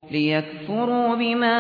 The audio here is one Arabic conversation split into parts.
ليكفروا بما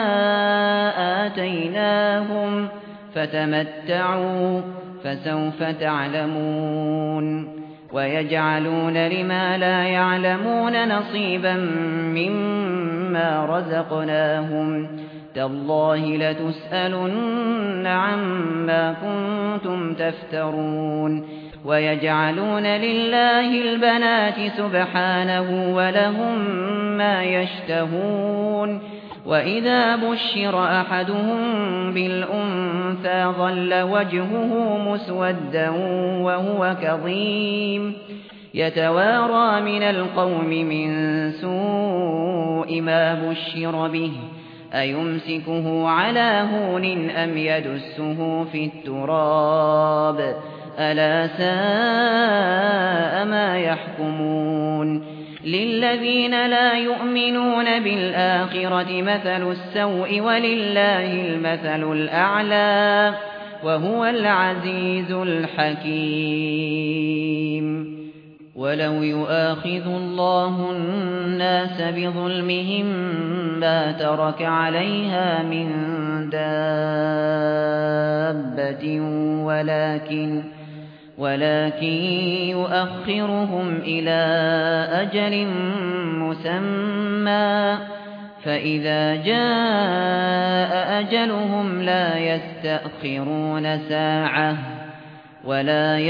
آتيناهم فتمتعوا فسوف تعلمون ويجعلون لما لا يعلمون نصيبا مما رزقناهم تالله لتسألن عما كنتم تفترون ويجعلون لله البنات سبحانه ولهم ما يشتهون وإذا بشر أحدهم بالأنثى ظل وجهه مسودا وهو كظيم يتوارى من القوم من سوء ما بشر به أيمسكه على هون أم يدسه في التراب ألا ساء ما يحكمون للذين لا يؤمنون بالآخرة مثل السوء ولله المثل الأعلى وهو العزيز الحكيم ولو يؤاخذ الله الناس بظلمهم ما ترك عليها من دابة ولكن يؤخرهم إلى أجل مسمى فإذا جاء أجلهم لا يستأخرون ساعة ولا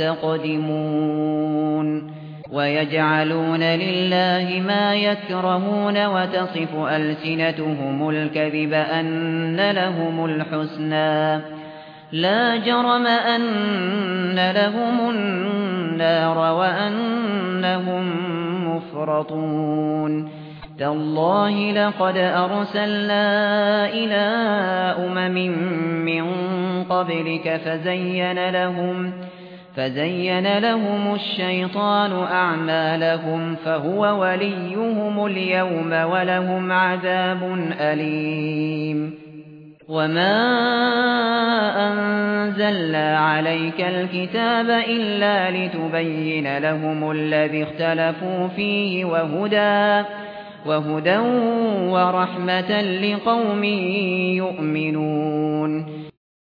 يستقدمون ويجعلون لله ما يكرهون وتصف ألسنتهم الكذب أن لهم الحسنى لا جرم أن لهم النار وأنهم مفرطون تالله لقد أرسلنا إلى من قبلك فزين لهم الشيطان أعمالهم فهو وليهم اليوم ولهم عذاب أليم وما أنزلنا عليك الكتاب إلا لتبين لهم الذي اختلفوا فيه وهدى ورحمة لقوم يؤمنون